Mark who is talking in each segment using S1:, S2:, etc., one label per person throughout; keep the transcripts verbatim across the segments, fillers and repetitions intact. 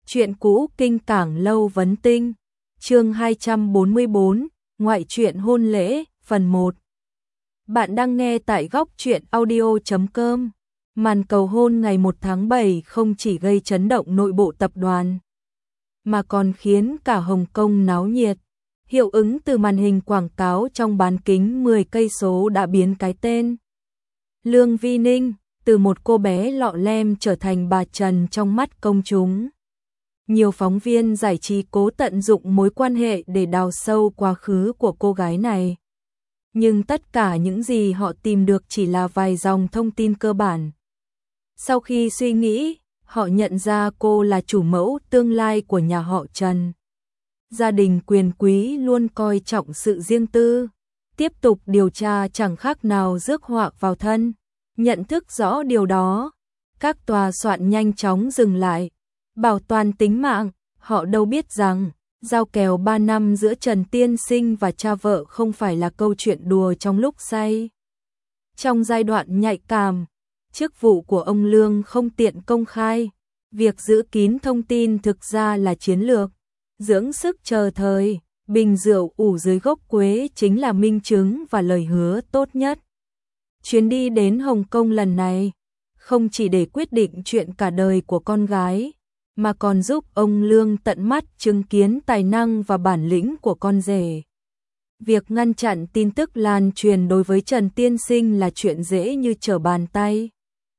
S1: Chuyện cũ kinh cảng lâu vấn tinh. Chương hai trăm bốn mươi bốn, ngoại truyện hôn lễ, phần một. Bạn đang nghe tại góc truyện audio chấm com. Màn cầu hôn ngày một tháng bảy không chỉ gây chấn động nội bộ tập đoàn, mà còn khiến cả Hồng Kông náo nhiệt. Hiệu ứng từ màn hình quảng cáo trong bán kính mười cây số đã biến cái tên Lương Vi Ninh từ một cô bé lọ lem trở thành bà Trần trong mắt công chúng. Nhiều phóng viên giải trí cố tận dụng mối quan hệ để đào sâu quá khứ của cô gái này. Nhưng tất cả những gì họ tìm được chỉ là vài dòng thông tin cơ bản. Sau khi suy nghĩ, họ nhận ra cô là chủ mẫu tương lai của nhà họ Trần. Gia đình quyền quý luôn coi trọng sự riêng tư. Tiếp tục điều tra chẳng khác nào rước họa vào thân. Nhận thức rõ điều đó, các tòa soạn nhanh chóng dừng lại, bảo toàn tính mạng. Họ đâu biết rằng giao kèo ba năm giữa Trần Tiên Sinh và cha vợ không phải là câu chuyện đùa trong lúc say. Trong giai đoạn nhạy cảm, chức vụ của ông Lương không tiện công khai, việc giữ kín thông tin thực ra là chiến lược. Dưỡng sức chờ thời, bình rượu ủ dưới gốc quế chính là minh chứng và lời hứa tốt nhất. Chuyến đi đến Hồng Kông lần này, không chỉ để quyết định chuyện cả đời của con gái, mà còn giúp ông Lương tận mắt chứng kiến tài năng và bản lĩnh của con rể. Việc ngăn chặn tin tức lan truyền đối với Trần Tiên Sinh là chuyện dễ như trở bàn tay.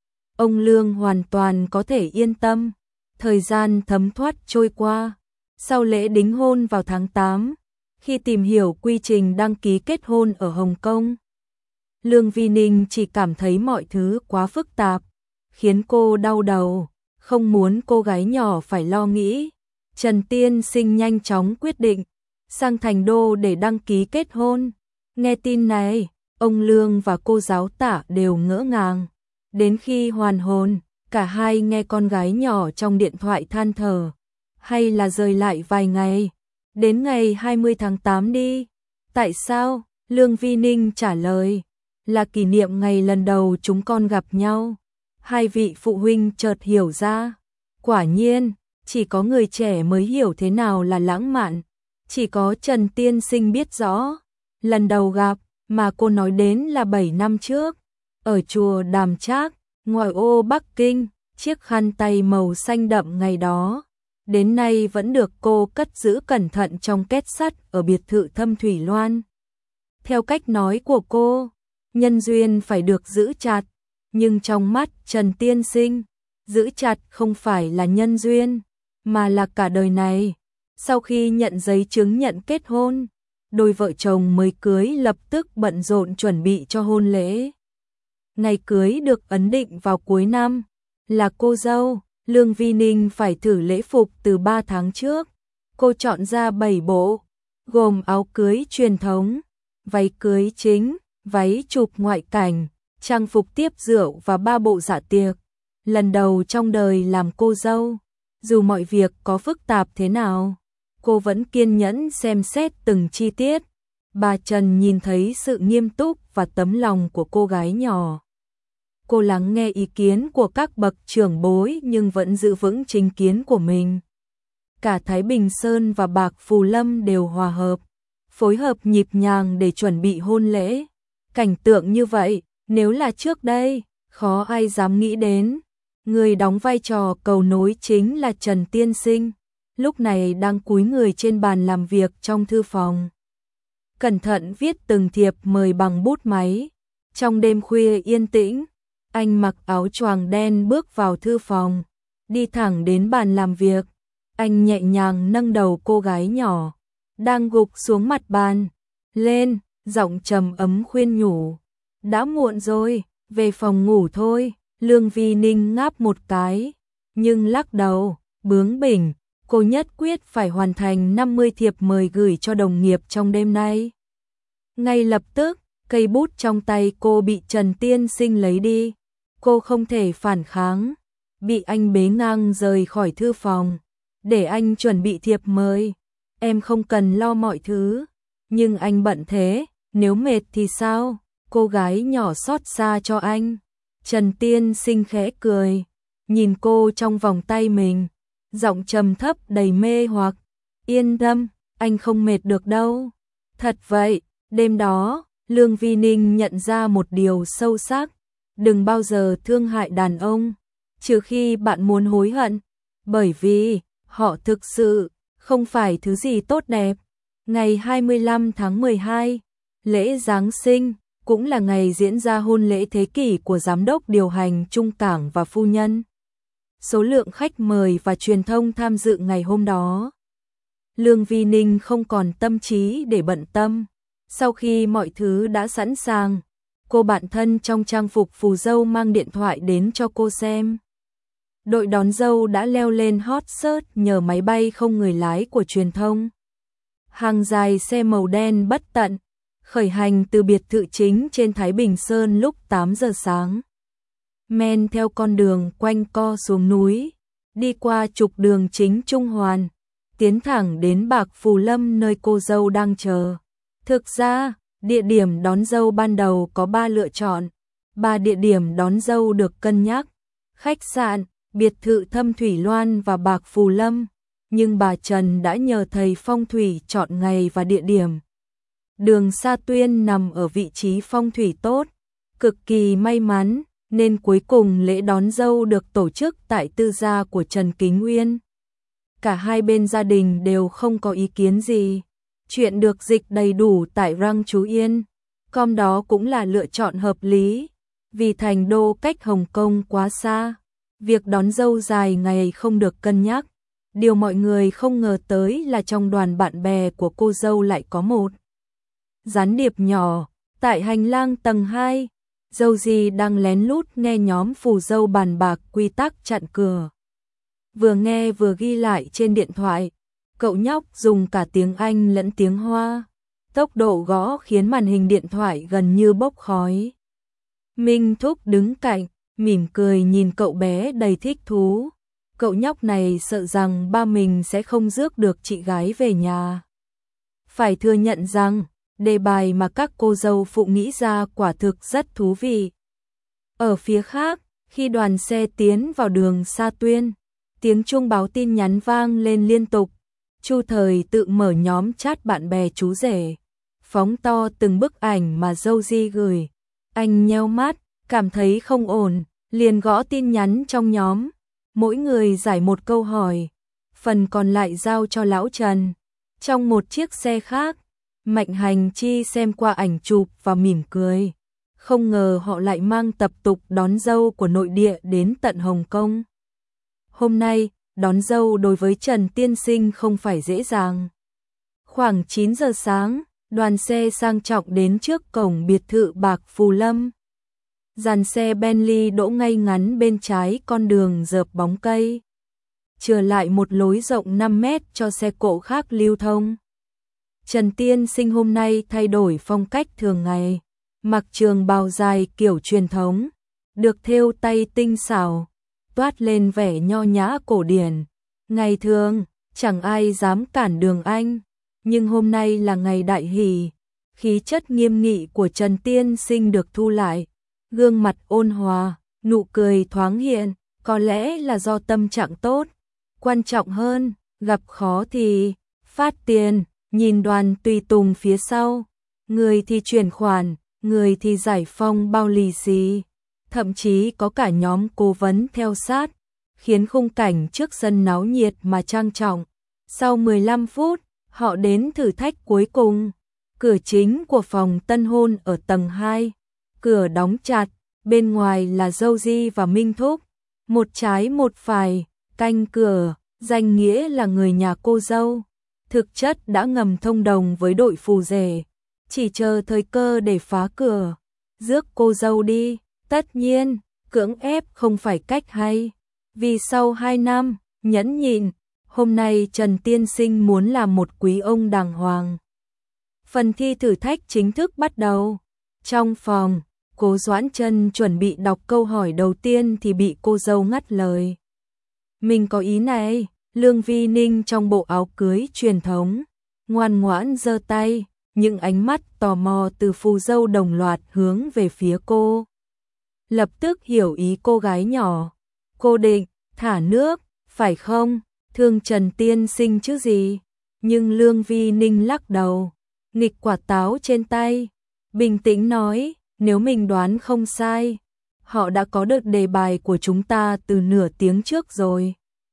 S1: Ông Lương hoàn toàn có thể yên tâm. Thời gian thấm thoát trôi qua. Sau lễ đính hôn vào tháng tám, khi tìm hiểu quy trình đăng ký kết hôn ở Hồng Kông, Lương Vi Ninh chỉ cảm thấy mọi thứ quá phức tạp, khiến cô đau đầu, không muốn cô gái nhỏ phải lo nghĩ. Trần Tiên Sinh nhanh chóng quyết định sang Thành Đô để đăng ký kết hôn. Nghe tin này, ông Lương và cô giáo tả đều ngỡ ngàng. Đến khi hoàn hồn, cả hai nghe con gái nhỏ trong điện thoại than thở. Hay là rời lại vài ngày, đến ngày hai mươi tháng tám đi. Tại sao? Lương Vi Ninh trả lời, là kỷ niệm ngày lần đầu chúng con gặp nhau. Hai vị phụ huynh chợt hiểu ra. Quả nhiên, chỉ có người trẻ mới hiểu thế nào là lãng mạn. Chỉ có Trần Tiên Sinh biết rõ. Lần đầu gặp mà cô nói đến là bảy năm trước, ở chùa Đàm Trác, ngoại ô Bắc Kinh. Chiếc khăn tay màu xanh đậm ngày đó đến nay vẫn được cô cất giữ cẩn thận trong két sắt ở biệt thự Thâm Thủy Loan. Theo cách nói của cô, nhân duyên phải được giữ chặt, nhưng trong mắt Trần Tiên Sinh, giữ chặt không phải là nhân duyên, mà là cả đời này. Sau khi nhận giấy chứng nhận kết hôn, đôi vợ chồng mới cưới lập tức bận rộn chuẩn bị cho hôn lễ. Ngày cưới được ấn định vào cuối năm, là cô dâu Lương Vi Ninh phải thử lễ phục từ ba tháng trước. Cô chọn ra bảy bộ, gồm áo cưới truyền thống, váy cưới chính, váy chụp ngoại cảnh, trang phục tiếp rượu và ba bộ dạ tiệc. Lần đầu trong đời làm cô dâu, dù mọi việc có phức tạp thế nào, cô vẫn kiên nhẫn xem xét từng chi tiết. Bà Trần nhìn thấy sự nghiêm túc và tấm lòng của cô gái nhỏ. Cô lắng nghe ý kiến của các bậc trưởng bối nhưng vẫn giữ vững chính kiến của mình. Cả Thái Bình Sơn và Bạc Phù Lâm đều hòa hợp, phối hợp nhịp nhàng để chuẩn bị hôn lễ. Cảnh tượng như vậy, nếu là trước đây, khó ai dám nghĩ đến. Người đóng vai trò cầu nối chính là Trần Tiên Sinh, lúc này đang cúi người trên bàn làm việc trong thư phòng. Cẩn thận viết từng thiệp mời bằng bút máy. Trong đêm khuya yên tĩnh, anh mặc áo choàng đen bước vào thư phòng, đi thẳng đến bàn làm việc. Anh nhẹ nhàng nâng đầu cô gái nhỏ, đang gục xuống mặt bàn, lên, giọng trầm ấm khuyên nhủ. Đã muộn rồi, về phòng ngủ thôi. Lương Vi Ninh ngáp một cái, nhưng lắc đầu, bướng bỉnh. Cô nhất quyết phải hoàn thành năm mươi thiệp mời gửi cho đồng nghiệp trong đêm nay. Ngay lập tức, cây bút trong tay cô bị Trần Tiên Sinh lấy đi. Cô không thể phản kháng, bị anh bế ngang rời khỏi thư phòng, để anh chuẩn bị thiệp mời. Em không cần lo mọi thứ, nhưng anh bận thế, nếu mệt thì sao? Cô gái nhỏ xót xa cho anh. Trần Tiên Sinh khẽ cười, nhìn cô trong vòng tay mình. giọng trầm thấp đầy mê hoặc. Yên tâm, anh không mệt được đâu. Thật vậy, đêm đó, Lương Vi Ninh nhận ra một điều sâu sắc. Đừng bao giờ thương hại đàn ông, trừ khi bạn muốn hối hận. Bởi vì, họ thực sự không phải thứ gì tốt đẹp. Ngày hai mươi lăm tháng mười hai, lễ Giáng sinh, cũng là ngày diễn ra hôn lễ thế kỷ của giám đốc điều hành Trung Cảng và phu nhân. Số lượng khách mời và truyền thông tham dự ngày hôm đó. Lương Vi Ninh không còn tâm trí để bận tâm. Sau khi mọi thứ đã sẵn sàng, cô bạn thân trong trang phục phù dâu mang điện thoại đến cho cô xem. Đội đón dâu đã leo lên hot search nhờ máy bay không người lái của truyền thông. Hàng dài xe màu đen bất tận, khởi hành từ biệt thự chính trên Thái Bình Sơn lúc tám giờ sáng. Men theo con đường quanh co xuống núi, đi qua trục đường chính Trung Hoàn, tiến thẳng đến Bạc Phù Lâm nơi cô dâu đang chờ. Thực ra, địa điểm đón dâu ban đầu có ba lựa chọn. Ba địa điểm đón dâu được cân nhắc: khách sạn, biệt thự Thâm Thủy Loan và Bạc Phù Lâm. Nhưng bà Trần đã nhờ thầy phong thủy chọn ngày và địa điểm. Đường Sa Tuyên nằm ở vị trí phong thủy tốt, cực kỳ may mắn, nên cuối cùng lễ đón dâu được tổ chức tại tư gia của Trần Kính Uyên. Cả hai bên gia đình đều không có ý kiến gì. Chuyện được dịch đầy đủ tại Răng Chú Yên. Com đó cũng là lựa chọn hợp lý, vì thành đô cách Hồng Kông quá xa. Việc đón dâu dài ngày không được cân nhắc. Điều mọi người không ngờ tới là trong đoàn bạn bè của cô dâu lại có một gián điệp nhỏ. Tại hành lang tầng hai, dâu dì đang lén lút nghe nhóm phù dâu bàn bạc quy tắc chặn cửa. Vừa nghe vừa ghi lại trên điện thoại. Cậu nhóc dùng cả tiếng Anh lẫn tiếng Hoa. Tốc độ gõ khiến màn hình điện thoại gần như bốc khói. Minh Thúc đứng cạnh, mỉm cười nhìn cậu bé đầy thích thú. Cậu nhóc này sợ rằng ba mình sẽ không rước được chị gái về nhà. Phải thừa nhận rằng, đề bài mà các cô dâu phụ nghĩ ra quả thực rất thú vị. Ở phía khác, khi đoàn xe tiến vào đường Sa Tuyên, tiếng chuông báo tin nhắn vang lên liên tục. Chu Thời tự mở nhóm chat bạn bè chú rể, phóng to từng bức ảnh mà dâu di gửi. Anh nheo mắt, cảm thấy không ổn, liền gõ tin nhắn trong nhóm. Mỗi người giải một câu hỏi, phần còn lại giao cho lão Trần. Trong một chiếc xe khác, Mạnh Hành Chi xem qua ảnh chụp và mỉm cười. Không ngờ họ lại mang tập tục đón dâu của nội địa đến tận Hồng Kông. Hôm nay, đón dâu đối với Trần Tiên Sinh không phải dễ dàng. Khoảng chín giờ sáng, đoàn xe sang trọng đến trước cổng biệt thự Bạc Phù Lâm. Dàn xe Bentley đỗ ngay ngắn bên trái con đường rợp bóng cây, chừa lại một lối rộng năm mét cho xe cộ khác lưu thông. Trần Tiên Sinh hôm nay thay đổi phong cách thường ngày, mặc trường bào dài kiểu truyền thống, được thêu tay tinh xảo, toát lên vẻ nho nhã cổ điển. Ngày thường, chẳng ai dám cản đường anh, nhưng hôm nay là ngày đại hỷ, khí chất nghiêm nghị của Trần Tiên Sinh được thu lại, gương mặt ôn hòa, nụ cười thoáng hiện, có lẽ là do tâm trạng tốt. Quan trọng hơn, gặp khó thì phát tiền, nhìn đoàn tùy tùng phía sau, người thì chuyển khoản, người thì giải phong bao lì xì, thậm chí có cả nhóm cố vấn theo sát, khiến khung cảnh trước sân náo nhiệt mà trang trọng. Sau mười lăm phút, họ đến thử thách cuối cùng. Cửa chính của phòng tân hôn ở tầng hai, cửa đóng chặt, bên ngoài là dâu di và Minh Thúc, một trái một phải, canh cửa, danh nghĩa là người nhà cô dâu, thực chất đã ngầm thông đồng với đội phù rể, chỉ chờ thời cơ để phá cửa, rước cô dâu đi. Tất nhiên, cưỡng ép không phải cách hay, vì sau hai năm nhẫn nhịn, hôm nay Trần Tiên Sinh muốn làm một quý ông đàng hoàng. Phần thi thử thách chính thức bắt đầu. Trong phòng, Cố Doãn Trân chuẩn bị đọc câu hỏi đầu tiên thì bị cô dâu ngắt lời. Mình có ý này. Lương Vi Ninh trong bộ áo cưới truyền thống, ngoan ngoãn giơ tay, những ánh mắt tò mò từ phù dâu đồng loạt hướng về phía cô. Lập tức hiểu ý cô gái nhỏ. Cô định, thả nước, phải không? thương Trần tiên sinh chứ gì. Nhưng Lương Vi Ninh lắc đầu, nghịch quả táo trên tay, bình tĩnh nói, nếu mình đoán không sai, họ đã có được đề bài của chúng ta từ nửa tiếng trước rồi.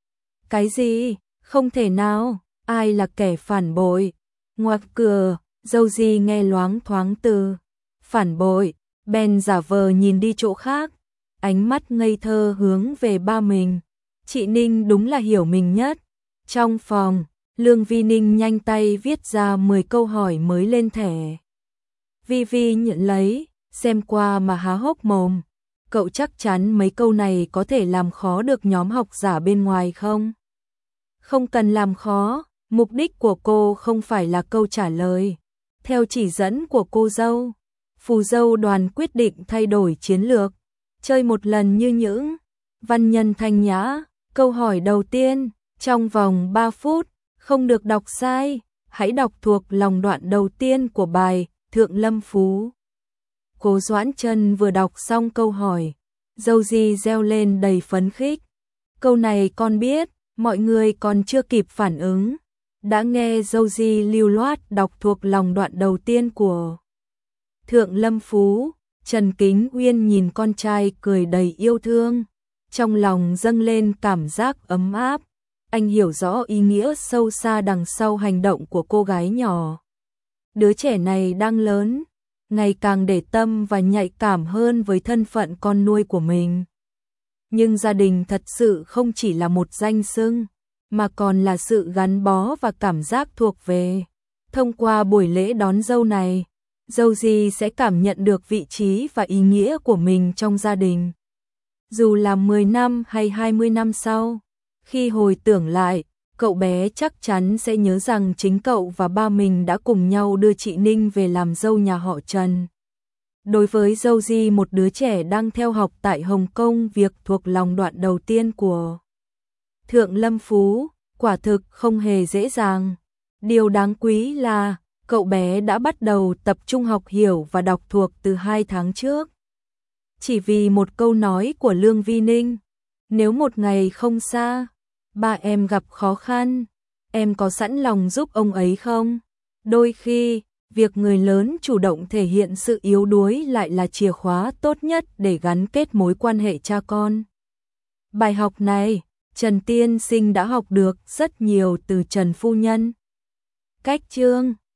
S1: Cái gì? Không thể nào, ai là kẻ phản bội? Ngoặc cửa, dâu gì nghe loáng thoáng từ phản bội, bèn giả vờ nhìn đi chỗ khác, ánh mắt ngây thơ hướng về ba mình. Chị Ninh đúng là hiểu mình nhất. Trong phòng, Lương Vi Ninh nhanh tay viết ra mười câu hỏi mới lên thẻ. Vi Vi nhận lấy, xem qua mà há hốc mồm. Cậu chắc chắn mấy câu này có thể làm khó được nhóm học giả bên ngoài không? Không cần làm khó, mục đích của cô không phải là câu trả lời. Theo chỉ dẫn của cô dâu, phù dâu đoàn quyết định thay đổi chiến lược, chơi một lần như những văn nhân thanh nhã. Câu hỏi đầu tiên, trong vòng ba phút, không được đọc sai, hãy đọc thuộc lòng đoạn đầu tiên của bài Thượng Lâm Phú. Cố Doãn Chân vừa đọc xong câu hỏi, dâu di reo lên đầy phấn khích. Câu này con biết, mọi người còn chưa kịp phản ứng, đã nghe dâu di lưu loát đọc thuộc lòng đoạn đầu tiên của Thượng Lâm Phú. Trần Kính Uyên nhìn con trai cười đầy yêu thương, trong lòng dâng lên cảm giác ấm áp. Anh hiểu rõ ý nghĩa sâu xa đằng sau hành động của cô gái nhỏ. Đứa trẻ này đang lớn, ngày càng để tâm và nhạy cảm hơn với thân phận con nuôi của mình. Nhưng gia đình thật sự không chỉ là một danh xưng, mà còn là sự gắn bó và cảm giác thuộc về. Thông qua buổi lễ đón dâu này, dâu gì sẽ cảm nhận được vị trí và ý nghĩa của mình trong gia đình. Dù là mười năm hay hai mươi năm sau, khi hồi tưởng lại, cậu bé chắc chắn sẽ nhớ rằng chính cậu và ba mình đã cùng nhau đưa chị Ninh về làm dâu nhà họ Trần. Đối với dâu di, một đứa trẻ đang theo học tại Hồng Kông, việc thuộc lòng đoạn đầu tiên của Thượng Lâm Phú quả thực không hề dễ dàng. Điều đáng quý là cậu bé đã bắt đầu tập trung học hiểu và đọc thuộc từ hai tháng trước. Chỉ vì một câu nói của Lương Vi Ninh, nếu một ngày không xa, ba em gặp khó khăn, em có sẵn lòng giúp ông ấy không? Đôi khi, việc người lớn chủ động thể hiện sự yếu đuối lại là chìa khóa tốt nhất để gắn kết mối quan hệ cha con. Bài học này, Trần tiên sinh đã học được rất nhiều từ Trần phu nhân. Cách chương